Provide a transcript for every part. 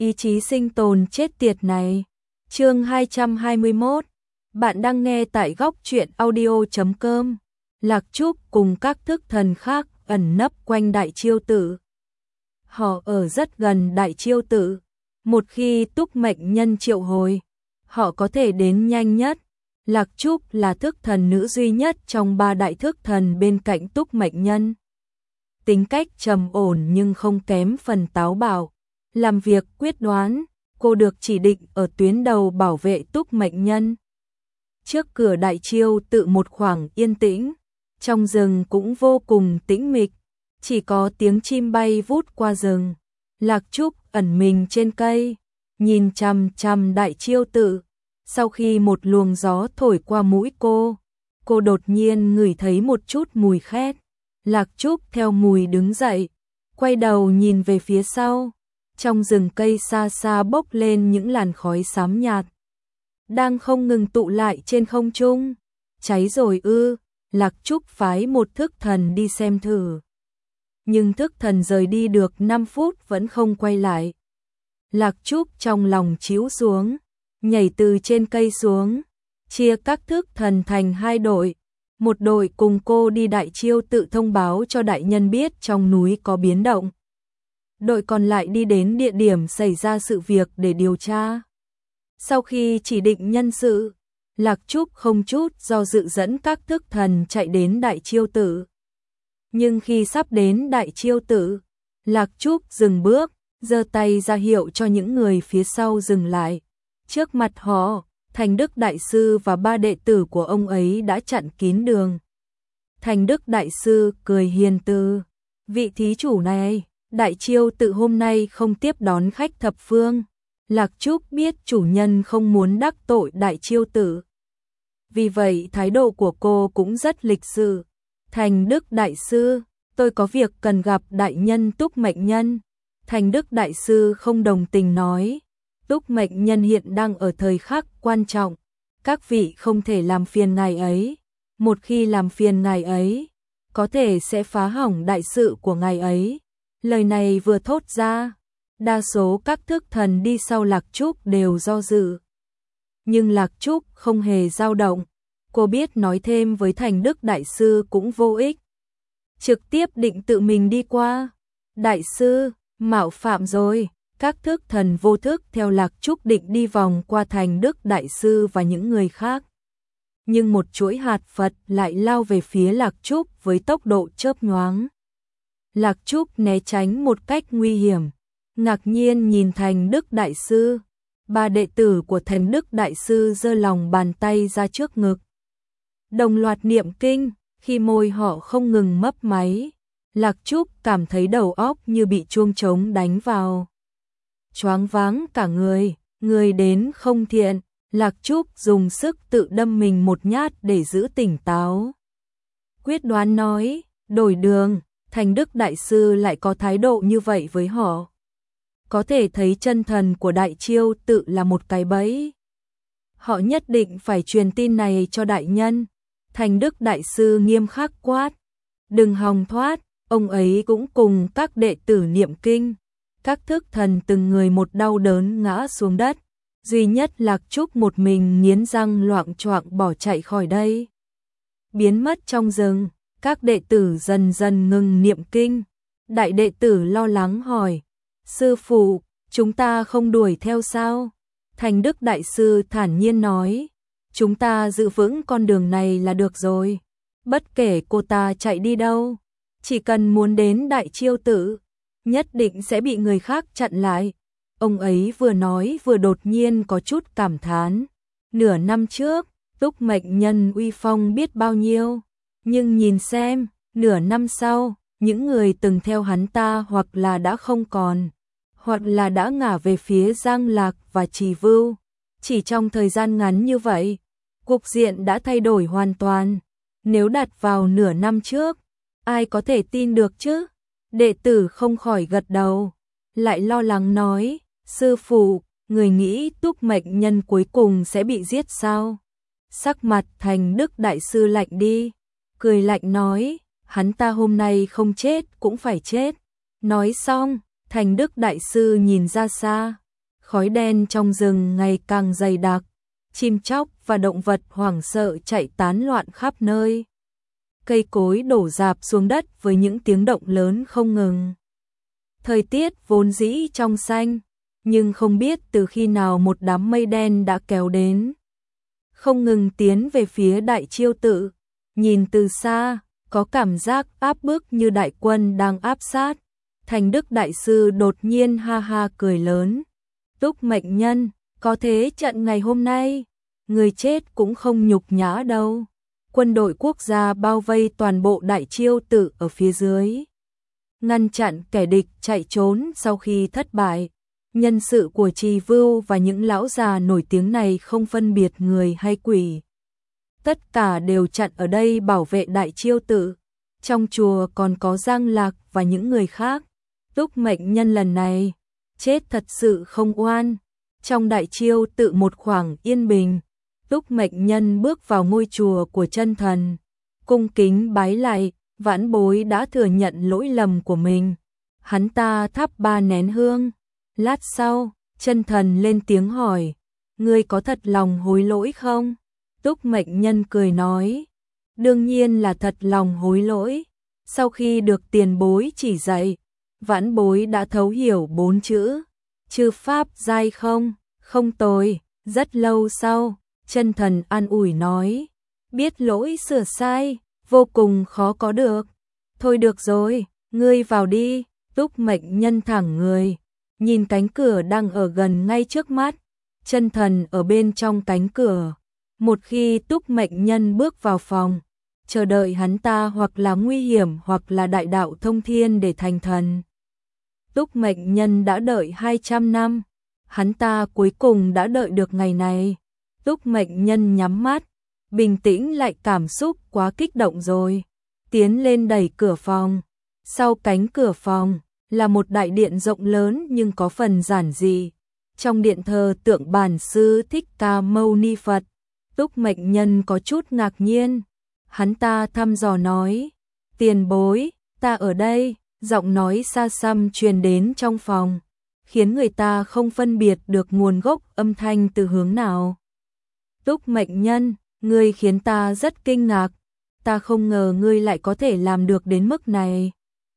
Ý chí sinh tồn chết tiệt này. Chương 221. Bạn đang nghe tại góc truyện audio.com. Lạc Trúc cùng các thức thần khác ẩn nấp quanh Đại Chiêu Tự. Họ ở rất gần Đại Chiêu Tự. Một khi Túc Mệnh Nhân triệu hồi, họ có thể đến nhanh nhất. Lạc Trúc là thức thần nữ duy nhất trong 3 đại thức thần bên cạnh Túc Mệnh Nhân. Tính cách trầm ổn nhưng không kém phần táo bạo. Làm việc quyết đoán, cô được chỉ định ở tuyến đầu bảo vệ Túc Mệnh Nhân. Trước cửa Đại Chiêu Tự một khoảng yên tĩnh, trong rừng cũng vô cùng tĩnh mịch, chỉ có tiếng chim bay vút qua rừng. Lạc Trúc ẩn mình trên cây, nhìn chằm chằm Đại Chiêu Tự. Sau khi một luồng gió thổi qua mũi cô đột nhiên ngửi thấy một chút mùi khét. Lạc Trúc theo mùi đứng dậy, quay đầu nhìn về phía sau. Trong rừng cây xa xa bốc lên những làn khói xám nhạt, đang không ngừng tụ lại trên không trung. Cháy rồi ư? Lạc Trúc phái một thức thần đi xem thử. Nhưng thức thần rời đi được 5 phút vẫn không quay lại. Lạc Trúc trong lòng chíu xuống, nhảy từ trên cây xuống, chia các thức thần thành 2 đội. Một đội cùng cô đi Đại Chiêu Tự thông báo cho đại nhân biết trong núi có biến động. Đội còn lại đi đến địa điểm xảy ra sự việc để điều tra. Sau khi chỉ định nhân sự, Lạc Trúc không chút do dự dẫn các thức thần chạy đến Đại Chiêu Tự. Nhưng khi sắp đến Đại Chiêu Tự, Lạc Trúc dừng bước, giơ tay ra hiệu cho những người phía sau dừng lại. Trước mặt họ, Thành Đức Đại Sư và 3 đệ tử của ông ấy đã chặn kín đường. Thành Đức Đại Sư cười hiền từ: "Vị thí chủ này, Đại Chiêu Tự hôm nay không tiếp đón khách thập phương." Lạc Trúc biết chủ nhân không muốn đắc tội Đại Chiêu Tự, vì vậy thái độ của cô cũng rất lịch sự. "Thành Đức Đại Sư, tôi có việc cần gặp đại nhân Túc Mệnh Nhân." Thành Đức Đại Sư không đồng tình nói: "Túc Mệnh Nhân hiện đang ở thời khắc quan trọng, các vị không thể làm phiền ngài ấy. Một khi làm phiền ngài ấy, có thể sẽ phá hỏng đại sự của ngài ấy." Lời này vừa thốt ra, đa số các thức thần đi sau Lạc Trúc đều do dự. Nhưng Lạc Trúc không hề dao động, cô biết nói thêm với Thành Đức Đại Sư cũng vô ích. Trực tiếp định tự mình đi qua. "Đại sư, mạo phạm rồi." Các thức thần vô thức theo Lạc Trúc định đi vòng qua Thành Đức Đại Sư và những người khác. Nhưng một chuỗi hạt Phật lại lao về phía Lạc Trúc với tốc độ chớp nhoáng. Lạc Trúc né tránh một cách nguy hiểm, ngạc nhiên nhìn Thành Đức Đại Sư. 3 đệ tử của Thành Đức Đại Sư giơ lòng bàn tay ra trước ngực, đồng loạt niệm kinh. Khi môi họ không ngừng mấp máy, Lạc Trúc cảm thấy đầu óc như bị chuông trống đánh vào, choáng váng cả người. Người đến không thiện, Lạc Trúc dùng sức tự đâm mình một nhát để giữ tỉnh táo. Quyết đoán nói: "Đổi đường." Thành Đức Đại Sư lại có thái độ như vậy với họ. Có thể thấy chân thần của Đại Chiêu Tự là một cái bẫy. Họ nhất định phải truyền tin này cho đại nhân. Thành Đức Đại Sư nghiêm khắc quát: "Đừng hòng thoát." Ông ấy cũng cùng các đệ tử niệm kinh. Các thức thần từng người một đau đớn ngã xuống đất. Duy nhất Lạc Trúc một mình nghiến răng loạng choạng bỏ chạy khỏi đây. Biến mất trong rừng, các đệ tử dần dần ngừng niệm kinh. Đại đệ tử lo lắng hỏi: "Sư phụ, chúng ta không đuổi theo sao?" Thành Đức Đại Sư thản nhiên nói: "Chúng ta giữ vững con đường này là được rồi. Bất kể cô ta chạy đi đâu, chỉ cần muốn đến Đại Chiêu Tự, nhất định sẽ bị người khác chặn lại." Ông ấy vừa nói vừa đột nhiên có chút cảm thán. Nửa năm trước, Túc Mệnh Nhân uy phong biết bao nhiêu. Nhưng nhìn xem, nửa năm sau, những người từng theo hắn ta hoặc là đã không còn, hoặc là đã ngả về phía Giang Lạc và Trì Vưu. Chỉ trong thời gian ngắn như vậy, cục diện đã thay đổi hoàn toàn. Nếu đặt vào nửa năm trước, ai có thể tin được chứ? Đệ tử không khỏi gật đầu, lại lo lắng nói: "Sư phụ, người nghĩ Túc Mệnh Nhân cuối cùng sẽ bị giết sao?" Sắc mặt Thành Đức Đại Sư lạnh đi, cười lạnh nói: "Hắn ta hôm nay không chết cũng phải chết." Nói xong, Thành Đức Đại Sư nhìn ra xa, Khói đen trong rừng ngày càng dày đặc, chim chóc và động vật hoảng sợ chạy tán loạn khắp nơi. Cây cối đổ rạp xuống đất với những tiếng động lớn không ngừng. Thời tiết vốn dĩ trong xanh, nhưng không biết từ khi nào một đám mây đen đã kéo đến. Không ngừng tiến về phía Đại Chiêu Tự, nhìn từ xa, có cảm giác áp bức như đại quân đang áp sát. Thành Đức Đại Sư đột nhiên ha ha cười lớn. Túc Mệnh Nhân, có thế trận ngày hôm nay, người chết cũng không nhục nhã đâu. Quân đội quốc gia bao vây toàn bộ Đại Chiêu Tự ở phía dưới, ngăn chặn kẻ địch chạy trốn sau khi thất bại. Nhân sự của Trì Vưu và những lão già nổi tiếng này không phân biệt người hay quỷ. Tất cả đều chặn ở đây bảo vệ Đại Chiêu Tự. Trong chùa còn có Giang Lạc và những người khác. Túc Mệnh Nhân lần này chết thật sự không oan. Trong Đại Chiêu Tự một khoảng yên bình, Túc Mệnh Nhân bước vào ngôi chùa của chân thần, cung kính bái lạy. Vãn Bối đã thừa nhận lỗi lầm của mình. Hắn ta thắp 3 nén hương. Lát sau, chân thần lên tiếng hỏi, ngươi có thật lòng hối lỗi không? Túc Mệnh Nhân cười nói, đương nhiên là thật lòng hối lỗi. Sau khi được tiền bối chỉ dạy, Vãn Bối đã thấu hiểu 4 chữ, chư pháp giai không, không tồi. Rất lâu sau, chân thần an ủi nói, biết lỗi sửa sai, vô cùng khó có được. Thôi được rồi, ngươi vào đi. Túc Mệnh Nhân thẳng người, nhìn cánh cửa đang ở gần ngay trước mắt. Chân thần ở bên trong cánh cửa. Một khi Túc Mệnh Nhân bước vào phòng, chờ đợi hắn ta hoặc là nguy hiểm hoặc là đại đạo thông thiên để thành thần. Túc Mệnh Nhân đã đợi 200 năm, hắn ta cuối cùng đã đợi được ngày này. Túc Mệnh Nhân nhắm mắt, bình tĩnh lại cảm xúc quá kích động rồi. Tiến lên đẩy cửa phòng. Sau cánh cửa phòng là một đại điện rộng lớn nhưng có phần giản dị. Trong điện thờ tượng Bản Sư Thích Ca Mâu Ni Phật. Túc Mệnh Nhân có chút ngạc nhiên. Hắn ta thăm dò nói, tiền bối, ta ở đây. Giọng nói xa xăm truyền đến trong phòng, khiến người ta không phân biệt được nguồn gốc âm thanh từ hướng nào. Túc Mệnh Nhân, ngươi khiến ta rất kinh ngạc. Ta không ngờ ngươi lại có thể làm được đến mức này.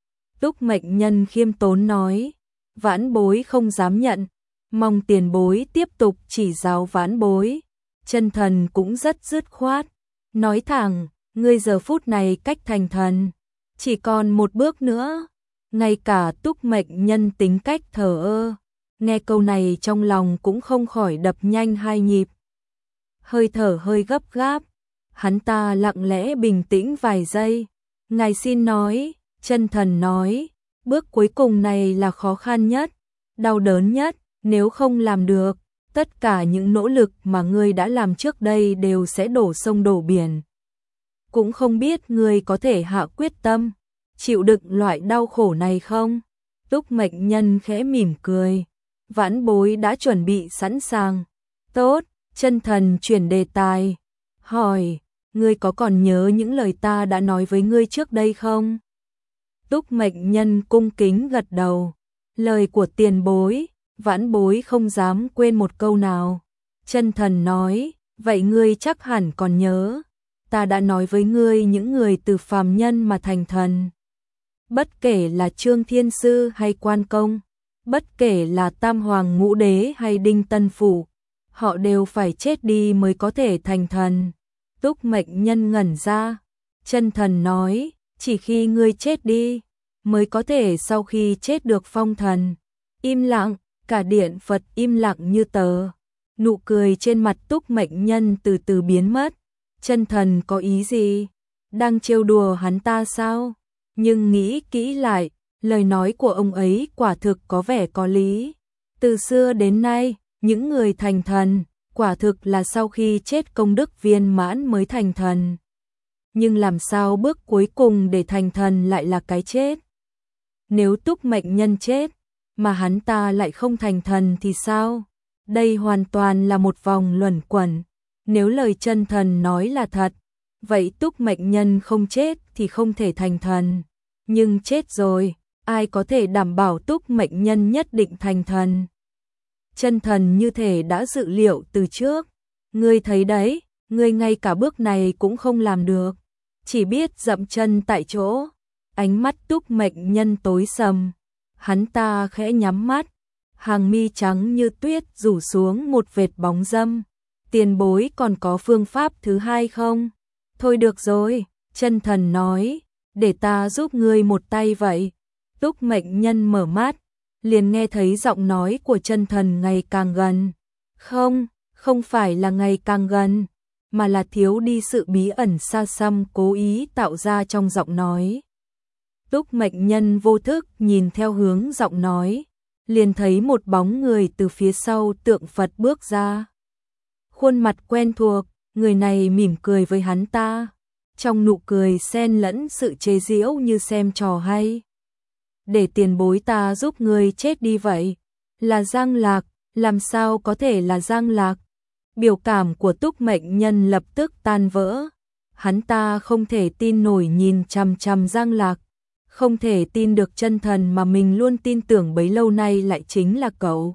Túc Mệnh Nhân khiêm tốn nói, Vãn Bối không dám nhận, mong tiền bối tiếp tục chỉ giáo Vãn Bối. Chân thần cũng rất dứt khoát, nói thẳng, ngươi giờ phút này cách thành thần chỉ còn một bước nữa. Ngay cả Túc Mệnh Nhân tính cách thờ ơ, nghe câu này trong lòng cũng không khỏi đập nhanh 2 nhịp. Hơi thở hơi gấp gáp, hắn ta lặng lẽ bình tĩnh vài giây. Ngài xin nói. Chân thần nói, bước cuối cùng này là khó khăn nhất, đau đớn nhất. Nếu không làm được, tất cả những nỗ lực mà ngươi đã làm trước đây đều sẽ đổ sông đổ biển. Cũng không biết ngươi có thể hạ quyết tâm chịu đựng loại đau khổ này không? Túc Mệnh Nhân khẽ mỉm cười, Vãn Bối đã chuẩn bị sẵn sàng. Tốt. Chân thần chuyển đề tài, hỏi, ngươi có còn nhớ những lời ta đã nói với ngươi trước đây không? Túc Mệnh Nhân cung kính gật đầu, lời của tiền bối, Vãn Bối không dám quên một câu nào. Chân thần nói, vậy ngươi chắc hẳn còn nhớ, ta đã nói với ngươi những người từ phàm nhân mà thành thần. Bất kể là Trương Thiên Sư hay Quan Công, bất kể là Tam Hoàng Ngũ Đế hay Đinh Tân Phủ, họ đều phải chết đi mới có thể thành thần. Túc Mệnh Nhân ngẩn ra. Chân thần nói, chỉ khi ngươi chết đi, mới có thể sau khi chết được phong thần. Im lặng, cả điện Phật im lặng như tờ. Nụ cười trên mặt Túc Mệnh Nhân từ từ biến mất. Chân thần có ý gì? Đang trêu đùa hắn ta sao? Nhưng nghĩ kỹ lại, lời nói của ông ấy quả thực có vẻ có lý. Từ xưa đến nay, những người thành thần, quả thực là sau khi chết công đức viên mãn mới thành thần. Nhưng làm sao bước cuối cùng để thành thần lại là cái chết? Nếu Túc Mệnh Nhân chết, mà hắn ta lại không thành thần thì sao? Đây hoàn toàn là một vòng luẩn quẩn. Nếu lời chân thần nói là thật, vậy Túc Mệnh Nhân không chết thì không thể thành thần. Nhưng chết rồi, ai có thể đảm bảo Túc Mệnh Nhân nhất định thành thần? Chân Thần như thể đã dự liệu từ trước. Ngươi thấy đấy, ngươi ngay cả bước này cũng không làm được, chỉ biết dậm chân tại chỗ. Ánh mắt Túc Mệnh Nhân tối sầm, hắn ta khẽ nhắm mắt, hàng mi trắng như tuyết rủ xuống một vệt bóng râm. Tiền bối còn có phương pháp thứ hai không? Thôi được rồi, Chân Thần nói, để ta giúp ngươi một tay vậy. Túc Mệnh Nhân mở mắt, liền nghe thấy giọng nói của Chân Thần ngày càng gần. Không phải là ngày càng gần, mà là thiếu đi sự bí ẩn xa xăm cố ý tạo ra trong giọng nói. Túc Mệnh Nhân vô thức nhìn theo hướng giọng nói, liền thấy một bóng người từ phía sau tượng Phật bước ra. Khuôn mặt quen thuộc, người này mỉm cười với hắn ta, trong nụ cười xen lẫn sự chế giễu như xem trò hay. Để tiền bối ta giúp ngươi chết đi vậy. Là Giang Lạc, làm sao có thể là Giang Lạc? Biểu cảm của Túc Mệnh Nhân lập tức tan vỡ. Hắn ta không thể tin nổi nhìn chằm chằm Giang Lạc, không thể tin được Chân Thần mà mình luôn tin tưởng bấy lâu nay lại chính là cậu.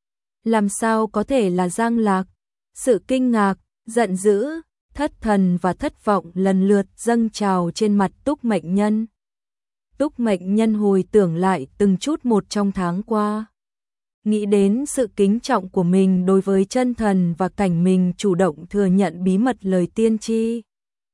Làm sao có thể là Giang Lạc? Sự kinh ngạc, giận dữ, thất thần và thất vọng lần lượt dâng trào trên mặt Túc Mệnh Nhân. Túc Mệnh Nhân hồi tưởng lại từng chút một trong tháng qua, nghĩ đến sự kính trọng của mình đối với Chân Thần và cảnh mình chủ động thừa nhận bí mật lời tiên tri.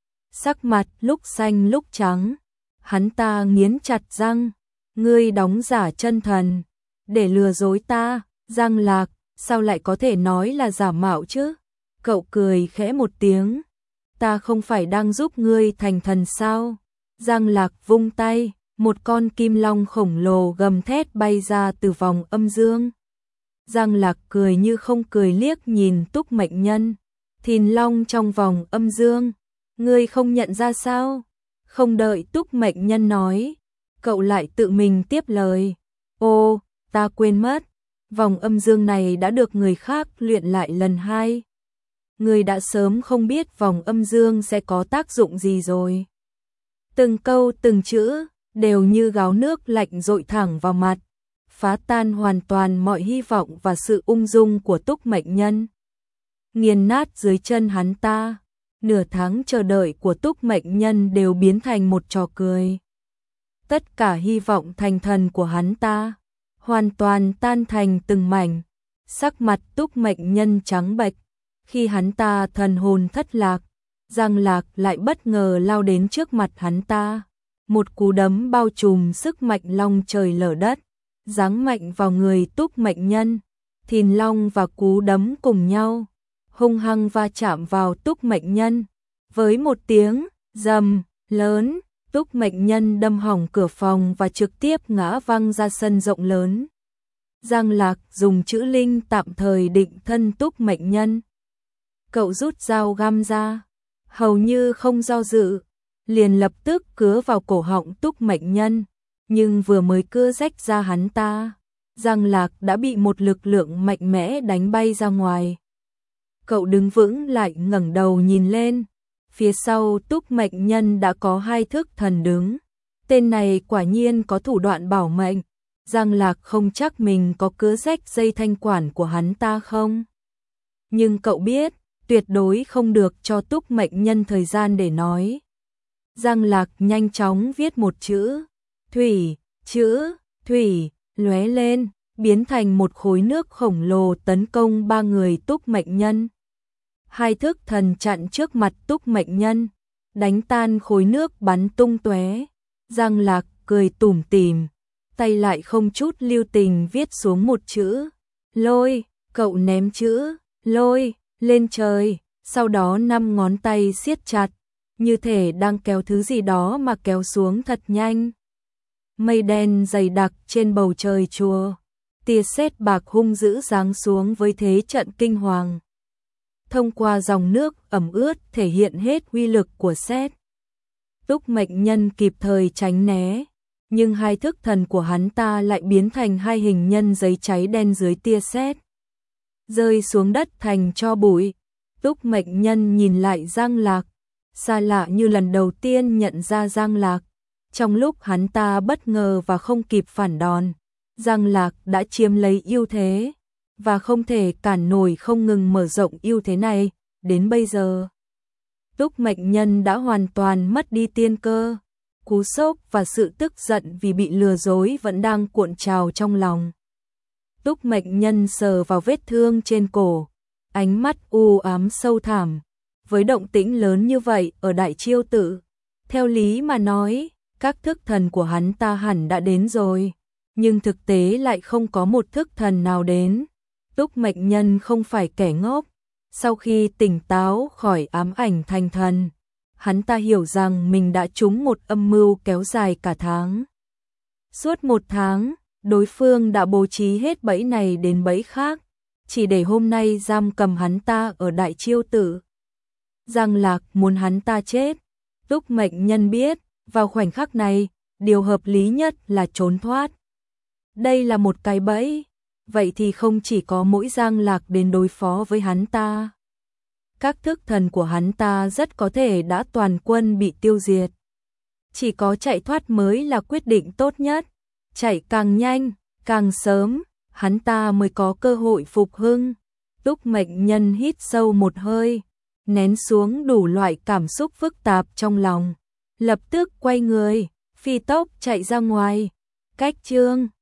Sắc mặt lúc xanh lúc trắng, hắn ta nghiến chặt răng, ngươi đóng giả Chân Thần để lừa dối ta. Giang Lạc, sao lại có thể nói là giả mạo chứ? Cậu cười khẽ một tiếng, ta không phải đang giúp ngươi thành thần sao? Giang Lạc vung tay, một con kim long khổng lồ gầm thét bay ra từ vòng âm dương. Giang Lạc cười như không cười liếc nhìn Túc Mệnh Nhân. Thìn long trong vòng âm dương, ngươi không nhận ra sao? Không đợi Túc Mệnh Nhân nói, cậu lại tự mình tiếp lời. Ô, ta quên mất, vòng âm dương này đã được người khác luyện lại lần 2. Ngươi đã sớm không biết vòng âm dương sẽ có tác dụng gì rồi. Từng câu từng chữ đều như gáo nước lạnh dội thẳng vào mặt, phá tan hoàn toàn mọi hy vọng và sự ung dung của Túc Mệnh Nhân. Nghiền nát dưới chân hắn ta, nửa tháng chờ đợi của Túc Mệnh Nhân đều biến thành một trò cười. Tất cả hy vọng thành thần của hắn ta hoàn toàn tan thành từng mảnh. Sắc mặt Túc Mệnh Nhân trắng bệch, khi hắn ta thần hồn thất lạc, Giang Lạc lại bất ngờ lao đến trước mặt hắn ta. Một cú đấm bao trùm sức mạnh long trời lở đất, giáng mạnh vào người Túc Mệnh Nhân. Thìn long và cú đấm cùng nhau, hung hăng va chạm vào Túc Mệnh Nhân. Với một tiếng rầm lớn, Túc Mệnh Nhân đâm hỏng cửa phòng và trực tiếp ngã văng ra sân rộng lớn. Giang Lạc dùng chữ linh tạm thời định thân Túc Mệnh Nhân. Cậu rút dao găm ra, hầu như không do dự, liền lập tức cứa vào cổ họng Túc Mệnh Nhân, nhưng vừa mới cưa rách ra hắn ta, Giang Lạc đã bị một lực lượng mạnh mẽ đánh bay ra ngoài. Cậu đứng vững lại ngẩng đầu nhìn lên, phía sau Túc Mệnh Nhân đã có 2 thức thần đứng. Tên này quả nhiên có thủ đoạn bảo mệnh. Giang Lạc không chắc mình có cứa rách dây thanh quản của hắn ta không. Nhưng cậu biết, tuyệt đối không được cho Túc Mệnh Nhân thời gian để nói. Giang Lạc nhanh chóng viết một chữ thủy lóe lên, biến thành một khối nước khổng lồ tấn công 3 người Túc Mệnh Nhân. 2 thức thần chặn trước mặt Túc Mệnh Nhân, đánh tan khối nước bắn tung tóe. Giang Lạc cười tủm tỉm, tay lại không chút lưu tình viết xuống một chữ lôi. Cậu ném chữ lôi lên trời, sau đó 5 ngón tay siết chặt, như thể đang kéo thứ gì đó mà kéo xuống thật nhanh. Mây đen dày đặc trên bầu trời chùa, tia sét bạc hung dữ giáng xuống với thế trận kinh hoàng. Thông qua dòng nước ẩm ướt thể hiện hết uy lực của sét. Túc Mệnh Nhân kịp thời tránh né, nhưng 2 thức thần của hắn ta lại biến thành 2 hình nhân giấy cháy đen dưới tia sét, rơi xuống đất thành tro bụi. Túc Mệnh Nhân nhìn lại Giang Lạc, xa lạ như lần đầu tiên nhận ra Giang Lạc. Trong lúc hắn ta bất ngờ và không kịp phản đòn, Giang Lạc đã chiếm lấy ưu thế. và không thể cản nổi không ngừng mở rộng ưu thế này, đến bây giờ. Túc Mệnh Nhân đã hoàn toàn mất đi tiên cơ, cú sốc và sự tức giận vì bị lừa dối vẫn đang cuộn trào trong lòng. Túc Mệnh Nhân sờ vào vết thương trên cổ, ánh mắt u ám sâu thẳm, với động tĩnh lớn như vậy ở Đại Chiêu Tự, theo lý mà nói, các thức thần của hắn ta hẳn đã đến rồi, nhưng thực tế lại không có một thức thần nào đến. Túc Mệnh Nhân không phải kẻ ngốc, sau khi tỉnh táo khỏi ám ảnh thành thần, hắn ta hiểu rằng mình đã trúng một âm mưu kéo dài cả tháng. Suốt 1 tháng, đối phương đã bố trí hết bẫy này đến bẫy khác, chỉ để hôm nay giam cầm hắn ta ở Đại Chiêu Tự. Giang Lạc muốn hắn ta chết, Túc Mệnh Nhân biết, vào khoảnh khắc này, điều hợp lý nhất là trốn thoát. Đây là một cái bẫy, vậy thì không chỉ có mỗi Giang Lạc đến đối phó với hắn ta. Các thức thần của hắn ta rất có thể đã toàn quân bị tiêu diệt. Chỉ có chạy thoát mới là quyết định tốt nhất. Chạy càng nhanh, càng sớm, hắn ta mới có cơ hội phục hưng. Túc Mệnh Nhân hít sâu một hơi, nén xuống đủ loại cảm xúc phức tạp trong lòng. Lập tức quay người, phi tốc chạy ra ngoài. Cách chương